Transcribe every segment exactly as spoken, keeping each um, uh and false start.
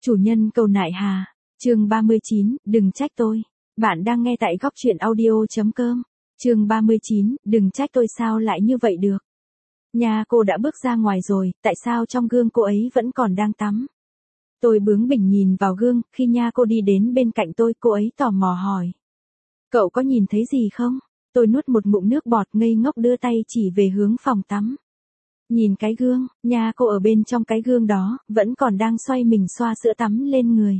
Chủ nhân cầu nại hà, chương ba mươi chín, đừng trách tôi. Bạn đang nghe tại góc truyện audio.com. Chương ba mươi chín, đừng trách tôi sao lại như vậy được. Nhà cô đã bước ra ngoài rồi, tại sao trong gương cô ấy vẫn còn đang tắm? Tôi bướng bỉnh nhìn vào gương, khi nha cô đi đến bên cạnh tôi, cô ấy tò mò hỏi. Cậu có nhìn thấy gì không? Tôi nuốt một ngụm nước bọt ngây ngốc đưa tay chỉ về hướng phòng tắm. Nhìn cái gương, nha cô ở bên trong cái gương đó, vẫn còn đang xoay mình xoa sữa tắm lên người.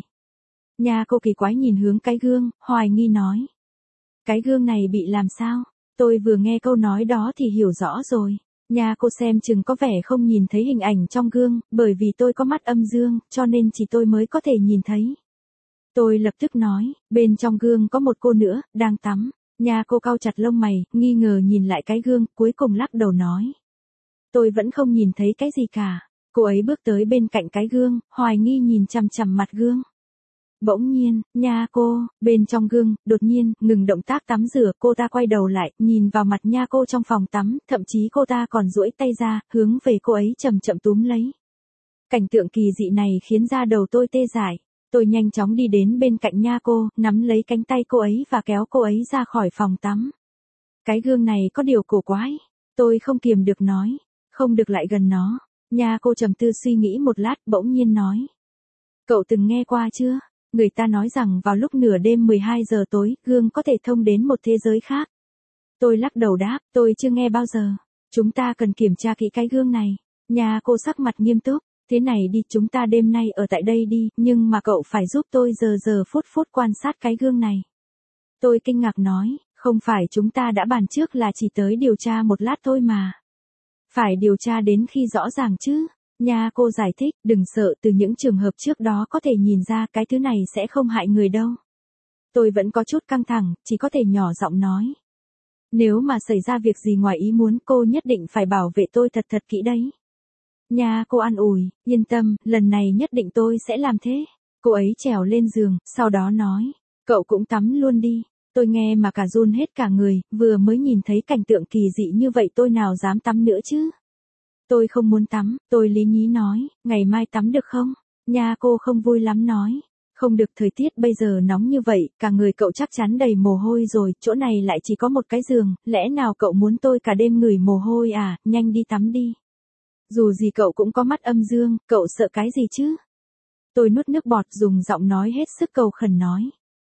Nha cô kỳ quái nhìn hướng cái gương, hoài nghi nói. Cái gương này bị làm sao? Tôi vừa nghe câu nói đó thì hiểu rõ rồi. Nha cô xem chừng có vẻ không nhìn thấy hình ảnh trong gương, bởi vì tôi có mắt âm dương, cho nên chỉ tôi mới có thể nhìn thấy. Tôi lập tức nói, bên trong gương có một cô nữa, đang tắm. Nha cô cau chặt lông mày, nghi ngờ nhìn lại cái gương, cuối cùng lắc đầu nói. Tôi vẫn không nhìn thấy cái gì cả. Cô ấy bước tới bên cạnh cái gương, hoài nghi nhìn chằm chằm mặt gương. Bỗng nhiên, nha cô, bên trong gương, đột nhiên, ngừng động tác tắm rửa, cô ta quay đầu lại, nhìn vào mặt nha cô trong phòng tắm, thậm chí cô ta còn duỗi tay ra, hướng về cô ấy chậm chậm túm lấy. Cảnh tượng kỳ dị này khiến da đầu tôi tê dại. Tôi nhanh chóng đi đến bên cạnh nha cô, nắm lấy cánh tay cô ấy và kéo cô ấy ra khỏi phòng tắm. Cái gương này có điều cổ quái. Tôi không kiềm được nói. Không được lại gần nó. Nha cô trầm tư suy nghĩ một lát, bỗng nhiên nói. Cậu từng nghe qua chưa? Người ta nói rằng vào lúc nửa đêm mười hai giờ tối, gương có thể thông đến một thế giới khác. Tôi lắc đầu đáp, tôi chưa nghe bao giờ. Chúng ta cần kiểm tra kỹ cái gương này. Nha cô sắc mặt nghiêm túc. Thế này đi, chúng ta đêm nay ở tại đây đi, nhưng mà cậu phải giúp tôi giờ giờ phút phút quan sát cái gương này. Tôi kinh ngạc nói, không phải chúng ta đã bàn trước là chỉ tới điều tra một lát thôi mà. Phải điều tra đến khi rõ ràng chứ. Nha cô giải thích, đừng sợ, từ những trường hợp trước đó có thể nhìn ra cái thứ này sẽ không hại người đâu. Tôi vẫn có chút căng thẳng, chỉ có thể nhỏ giọng nói. Nếu mà xảy ra việc gì ngoài ý muốn, cô nhất định phải bảo vệ tôi thật thật kỹ đấy. Nha cô an ủi, yên tâm, lần này nhất định tôi sẽ làm thế. Cô ấy trèo lên giường, sau đó nói, cậu cũng tắm luôn đi. Tôi nghe mà cả run hết cả người, vừa mới nhìn thấy cảnh tượng kỳ dị như vậy tôi nào dám tắm nữa chứ. Tôi không muốn tắm, tôi lý nhí nói, ngày mai tắm được không? Nha cô không vui lắm nói, không được, thời tiết bây giờ nóng như vậy, cả người cậu chắc chắn đầy mồ hôi rồi, chỗ này lại chỉ có một cái giường, lẽ nào cậu muốn tôi cả đêm ngửi mồ hôi à, nhanh đi tắm đi. Dù gì cậu cũng có mắt âm dương, cậu sợ cái gì chứ? Tôi nuốt nước bọt dùng giọng nói hết sức cầu khẩn nói.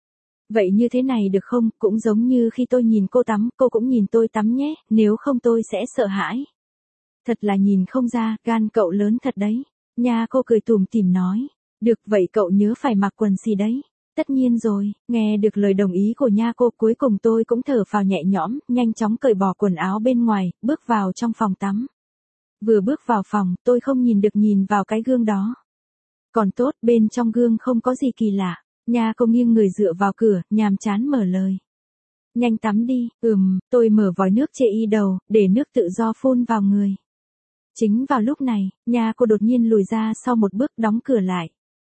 Vậy như thế này được không, cũng giống như khi tôi nhìn cô tắm, cô cũng nhìn tôi tắm nhé, nếu không tôi sẽ sợ hãi. Thật là nhìn không ra, gan cậu lớn thật đấy. Nha cô cười tủm tỉm nói. Được vậy cậu nhớ phải mặc quần xì đấy. Tất nhiên rồi, nghe được lời đồng ý của nha cô, cuối cùng tôi cũng thở phào nhẹ nhõm, nhanh chóng cởi bỏ quần áo bên ngoài, bước vào trong phòng tắm. Vừa bước vào phòng, tôi không nhìn được nhìn vào cái gương đó. Còn tốt, bên trong gương không có gì kỳ lạ. Nha cô nghiêng người dựa vào cửa, nhàm chán mở lời. Nhanh tắm đi, ừm, tôi mở vòi nước chê y đầu, để nước tự do phun vào người. Chính vào lúc này, nha cô đột nhiên lùi ra sau một bước đóng cửa lại.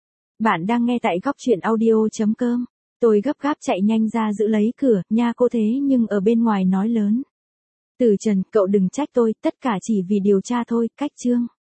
Bạn đang nghe tại góc truyện audio.com. Tôi gấp gáp chạy nhanh ra giữ lấy cửa, nha cô thế nhưng ở bên ngoài nói lớn. Từ Trần, cậu đừng trách tôi, tất cả chỉ vì điều tra thôi, cách chương.